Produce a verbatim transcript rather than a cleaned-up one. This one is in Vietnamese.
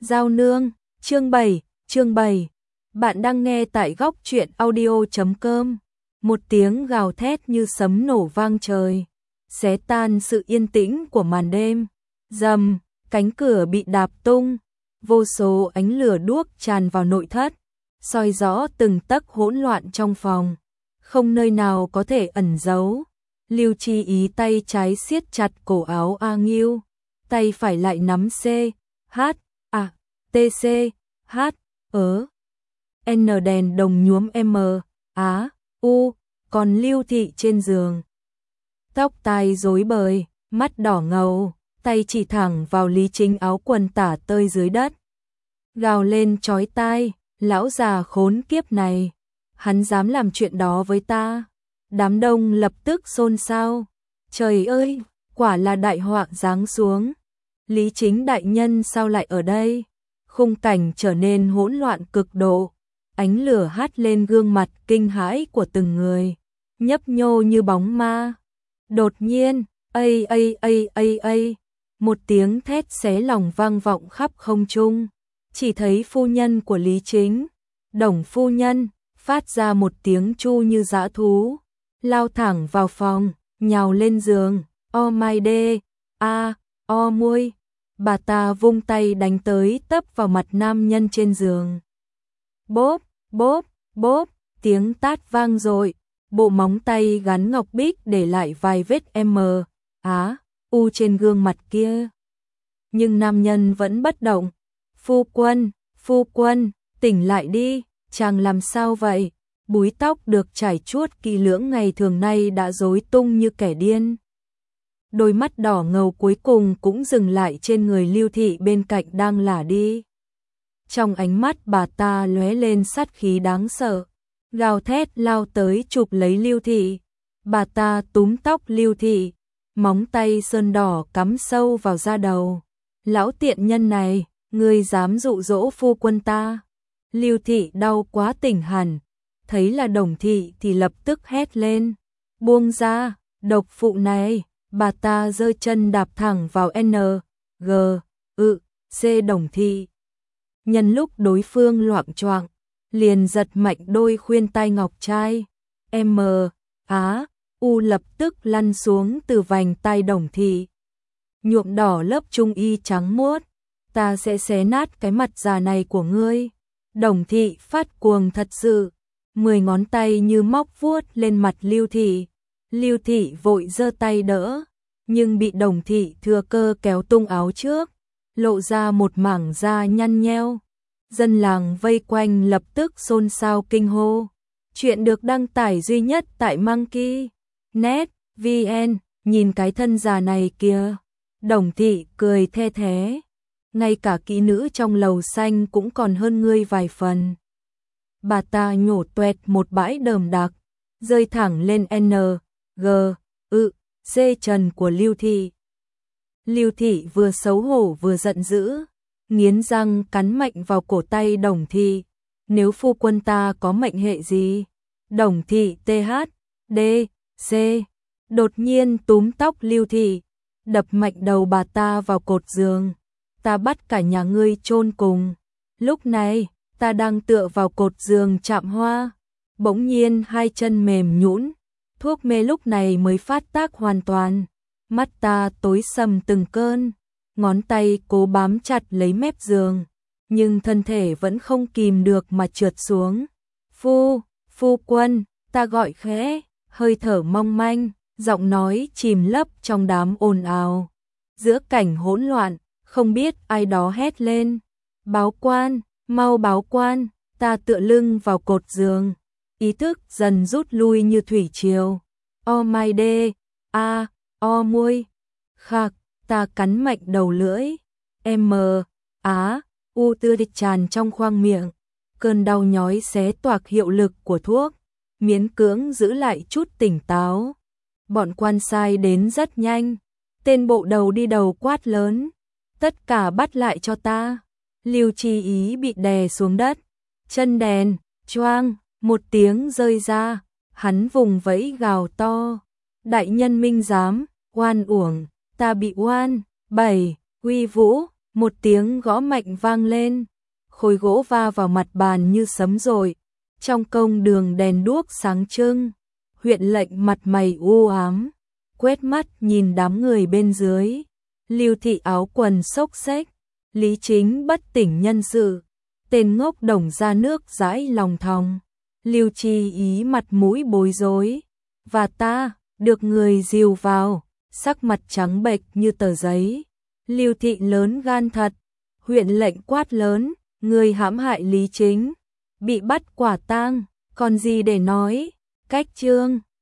Giao nương, chương bảy, chương bảy. Bạn đang nghe tại góc truyện audio chấm com. Một tiếng gào thét như sấm nổ vang trời, xé tan sự yên tĩnh của màn đêm. Rầm, cánh cửa bị đạp tung, vô số ánh lửa đuốc tràn vào nội thất, soi rõ từng tấc hỗn loạn trong phòng, không nơi nào có thể ẩn giấu. Lưu Chi Ý tay trái siết chặt cổ áo A Nghiêu, tay phải lại nắm C, H, A, T C, H, ớ, N đèn đồng nhuốm M, Á, U, còn Lưu Thị trên giường. Tóc tai rối bời, mắt đỏ ngầu, tay chỉ thẳng vào Lý Chính áo quần tả tơi dưới đất. Gào lên chói tai, lão già khốn kiếp này, hắn dám làm chuyện đó với ta. Đám đông lập tức xôn xao. Trời ơi, quả là đại họa giáng xuống. Lý Chính đại nhân sao lại ở đây? Khung cảnh trở nên hỗn loạn cực độ. Ánh lửa hắt lên gương mặt kinh hãi của từng người, nhấp nhô như bóng ma. Đột nhiên, ây ây ây ây ây, một tiếng thét xé lòng vang vọng khắp không trung. Chỉ thấy phu nhân của Lý Chính, Đồng phu nhân, phát ra một tiếng chu như dã thú, lao thẳng vào phòng, nhào lên giường. Oh my god, a, oh muôi. Bà ta vung tay đánh tới tấp vào mặt nam nhân trên giường. Bốp, bốp, bốp, tiếng tát vang dội, bộ móng tay gắn ngọc bích để lại vài vết M, Á, U trên gương mặt kia. Nhưng nam nhân vẫn bất động. Phu quân, phu quân, tỉnh lại đi, chàng làm sao vậy? Búi tóc được trải chuốt kỹ lưỡng ngày thường nay đã rối tung như kẻ điên. Đôi mắt đỏ ngầu cuối cùng cũng dừng lại trên người Lưu Thị bên cạnh đang lả đi. Trong ánh mắt bà ta lóe lên sát khí đáng sợ, gào thét lao tới chụp lấy Lưu Thị. Bà ta túm tóc Lưu Thị, móng tay sơn đỏ cắm sâu vào da đầu. Lão tiện nhân này, ngươi dám dụ dỗ phu quân ta? Lưu Thị đau quá tỉnh hẳn, thấy là Đồng Thị thì lập tức hét lên. Buông ra, độc phụ này. Bà ta giơ chân đạp thẳng vào N, G, ự, C Đồng Thị. Nhân lúc đối phương loạng choạng, liền giật mạnh đôi khuyên tai ngọc trai. M, Á, U lập tức lăn xuống từ vành tai Đồng Thị, nhuộm đỏ lớp trung y trắng muốt. Ta sẽ xé nát cái mặt già này của ngươi. Đồng Thị phát cuồng thật sự, mười ngón tay như móc vuốt lên mặt Lưu Thị. Lưu Thị vội giơ tay đỡ, nhưng bị Đồng Thị thừa cơ kéo tung áo trước, lộ ra một mảng da nhăn nheo. Dân làng vây quanh lập tức xôn xao kinh hô. Chuyện được đăng tải duy nhất tại Monkey net vn. Nhìn cái thân già này kìa. Đồng Thị cười the thé. Ngay cả kỹ nữ trong lầu xanh cũng còn hơn ngươi vài phần. Bà ta nhổ toẹt một bãi đờm đặc, rơi thẳng lên N, G, ự, C trần của Lưu Thị. Lưu Thị vừa xấu hổ vừa giận dữ, nghiến răng cắn mạnh vào cổ tay Đồng Thị. Nếu phu quân ta có mệnh hệ gì? Đồng Thị T H, D, C, đột nhiên túm tóc Lưu Thị, đập mạnh đầu bà ta vào cột giường. Ta bắt cả nhà ngươi chôn cùng. Lúc này, ta đang tựa vào cột giường chạm hoa, bỗng nhiên hai chân mềm nhũn, thuốc mê lúc này mới phát tác hoàn toàn. Mắt ta tối sầm từng cơn, ngón tay cố bám chặt lấy mép giường, nhưng thân thể vẫn không kìm được mà trượt xuống. Phu, phu quân, ta gọi khẽ, hơi thở mong manh, giọng nói chìm lấp trong đám ồn ào. Giữa cảnh hỗn loạn, không biết ai đó hét lên. Báo quan, mau báo quan. Ta tựa lưng vào cột giường, ý thức dần rút lui như thủy triều. Oh my god, a, oh muôi. Khạc, ta cắn mạnh đầu lưỡi. M, Á, U tươi tràn trong khoang miệng. Cơn đau nhói xé toạc hiệu lực của thuốc, miễn cưỡng giữ lại chút tỉnh táo. Bọn quan sai đến rất nhanh. Tên bộ đầu đi đầu quát lớn. Tất cả bắt lại cho ta. Lưu Chi Ý bị đè xuống đất. Chân đèn, choang, một tiếng rơi ra. Hắn vùng vẫy gào to. Đại nhân minh giám, oan uổng, ta bị oan. Bảy, uy vũ, Một tiếng gõ mạnh vang lên, khối gỗ va vào mặt bàn như sấm rội. Trong công đường đèn đuốc sáng trưng, huyện lệnh mặt mày u ám, quét mắt nhìn đám người bên dưới. Lưu Thị áo quần xốc xếch, Lý Chính bất tỉnh nhân sự, tên ngốc Đồng ra nước dãi lòng thòng. Lưu Chi Ý mặt mũi bối rối, và ta được người dìu vào, sắc mặt trắng bệch như tờ giấy. Lưu Thị lớn gan thật, huyện lệnh quát lớn, người hãm hại Lý Chính, bị bắt quả tang, còn gì để nói. Cách chương